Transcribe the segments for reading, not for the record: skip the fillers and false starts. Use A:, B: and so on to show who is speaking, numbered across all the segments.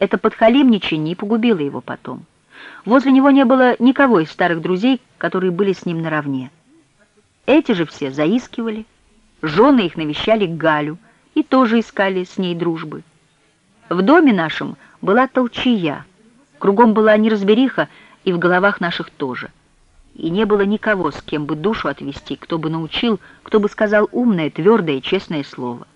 A: Это подхалимничание и погубило его потом. Возле него не было никого из старых друзей, которые были с ним наравне. Эти же все заискивали, жены их навещали Галю и тоже искали с ней дружбы. В доме нашем была толчая, кругом была неразбериха, и в головах наших тоже. И не было никого, с кем бы душу отвести, кто бы научил, кто бы сказал умное, твердое, честное слово.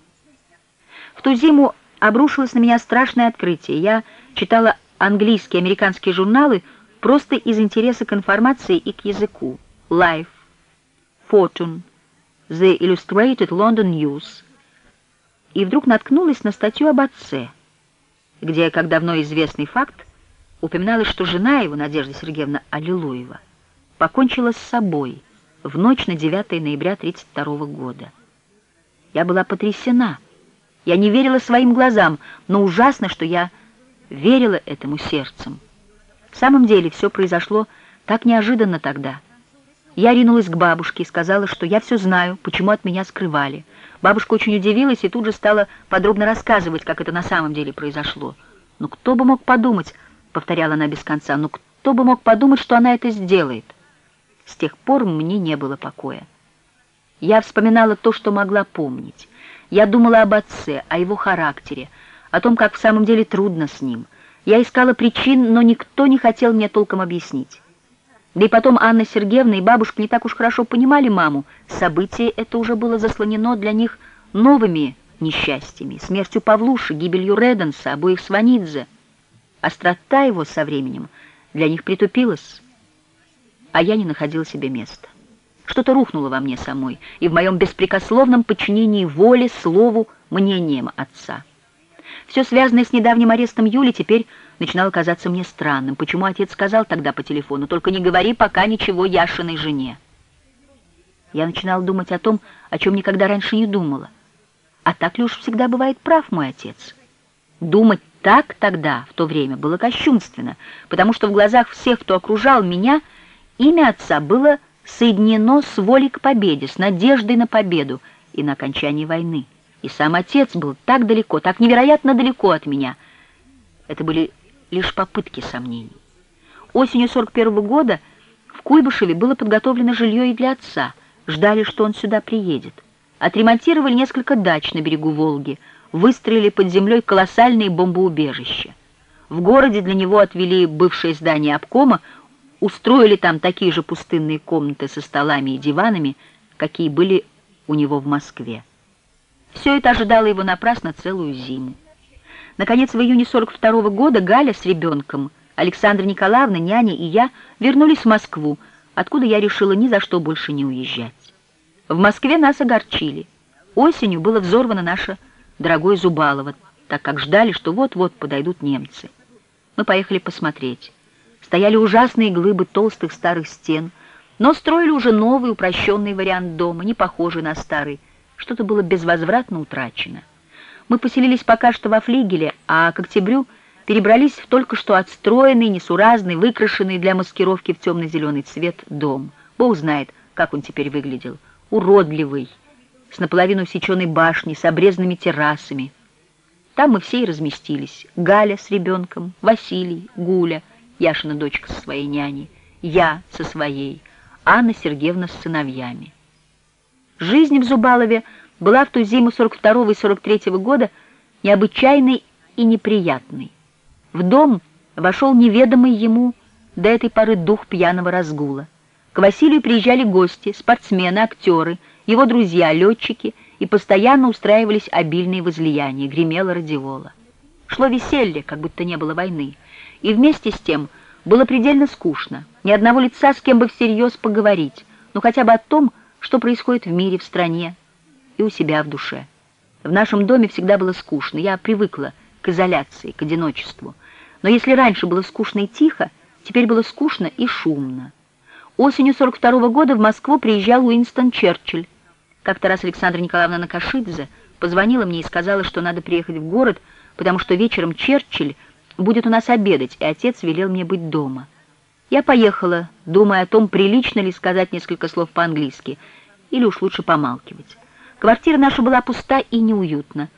A: В ту зиму обрушилось на меня страшное открытие. Я читала английские, американские журналы просто из интереса к информации и к языку. Life, Fortune, The Illustrated London News. И вдруг наткнулась на статью об отце, где, как давно известный факт, упоминалось, что жена его, Надежда Сергеевна Аллилуева, покончила с собой в ночь на 9 ноября 1932 года. Я была потрясена. Я не верила своим глазам, но ужасно, что я верила этому сердцем. В самом деле все произошло так неожиданно тогда. Я ринулась к бабушке и сказала, что я все знаю, почему от меня скрывали. Бабушка очень удивилась и тут же стала подробно рассказывать, как это на самом деле произошло. «Ну кто бы мог подумать», — повторяла она без конца, «ну кто бы мог подумать, что она это сделает?» С тех пор мне не было покоя. Я вспоминала то, что могла помнить. Я думала об отце, о его характере, о том, как в самом деле трудно с ним. Я искала причин, но никто не хотел мне толком объяснить. Да и потом Анна Сергеевна и бабушка не так уж хорошо понимали маму. Событие это уже было заслонено для них новыми несчастьями, смертью Павлуши, гибелью Реденса, обоих Сванидзе. Острота его со временем для них притупилась, а я не находила себе места. Что-то рухнуло во мне самой и в моем беспрекословном подчинении воле, слову, мнениям отца. Все связанное с недавним арестом Юли теперь начинало казаться мне странным. Почему отец сказал тогда по телефону: «Только не говори пока ничего Яшиной жене». Я начинала думать о том, о чем никогда раньше не думала. А так ли уж всегда бывает прав мой отец? Думать так тогда, в то время, было кощунственно, потому что в глазах всех, кто окружал меня, имя отца было соединено с волей к победе, с надеждой на победу и на окончание войны. И сам отец был так далеко, так невероятно далеко от меня. Это были лишь попытки сомнений. Осенью 41 года в Куйбышеве было подготовлено жилье и для отца. Ждали, что он сюда приедет. Отремонтировали несколько дач на берегу Волги, выстроили под землей колоссальные бомбоубежища. В городе для него отвели бывшее здание обкома, устроили там такие же пустынные комнаты со столами и диванами, какие были у него в Москве. Все это ожидало его напрасно целую зиму. Наконец, в июне 42 года Галя с ребенком, Александра Николаевна, няня и я вернулись в Москву, откуда я решила ни за что больше не уезжать. В Москве нас огорчили. Осенью было взорвано наше дорогое Зубалово, так как ждали, что вот-вот подойдут немцы. Мы поехали посмотреть. Стояли ужасные глыбы толстых старых стен, но строили уже новый упрощенный вариант дома, не похожий на старый. Что-то было безвозвратно утрачено. Мы поселились пока что во флигеле, а к октябрю перебрались в только что отстроенный, несуразный, выкрашенный для маскировки в темно-зеленый цвет дом. Бог знает, как он теперь выглядел. Уродливый, с наполовину усеченной башней, с обрезанными террасами. Там мы все и разместились. Галя с ребенком, Василий, Гуля, Яшина дочка со своей няней, я со своей, Анна Сергеевна с сыновьями. Жизнь в Зубалове была в ту зиму 42 и 43 года необычайной и неприятной. В дом вошел неведомый ему до этой поры дух пьяного разгула. К Василию приезжали гости, спортсмены, актеры, его друзья, летчики, и постоянно устраивались обильные возлияния, гремела радиола. Шло веселье, как будто не было войны, и вместе с тем было предельно скучно, ни одного лица, с кем бы всерьез поговорить, ну хотя бы о том, что происходит в мире, в стране и у себя в душе. В нашем доме всегда было скучно, я привыкла к изоляции, к одиночеству. Но если раньше было скучно и тихо, теперь было скучно и шумно. Осенью 42 года в Москву приезжал Уинстон Черчилль. Как-то раз Александра Николаевна Накашидзе позвонила мне и сказала, что надо приехать в город, потому что вечером Черчилль будет у нас обедать, и отец велел мне быть дома. Я поехала, думая о том, прилично ли сказать несколько слов по-английски, или уж лучше помалкивать. Квартира наша была пуста и неуютна.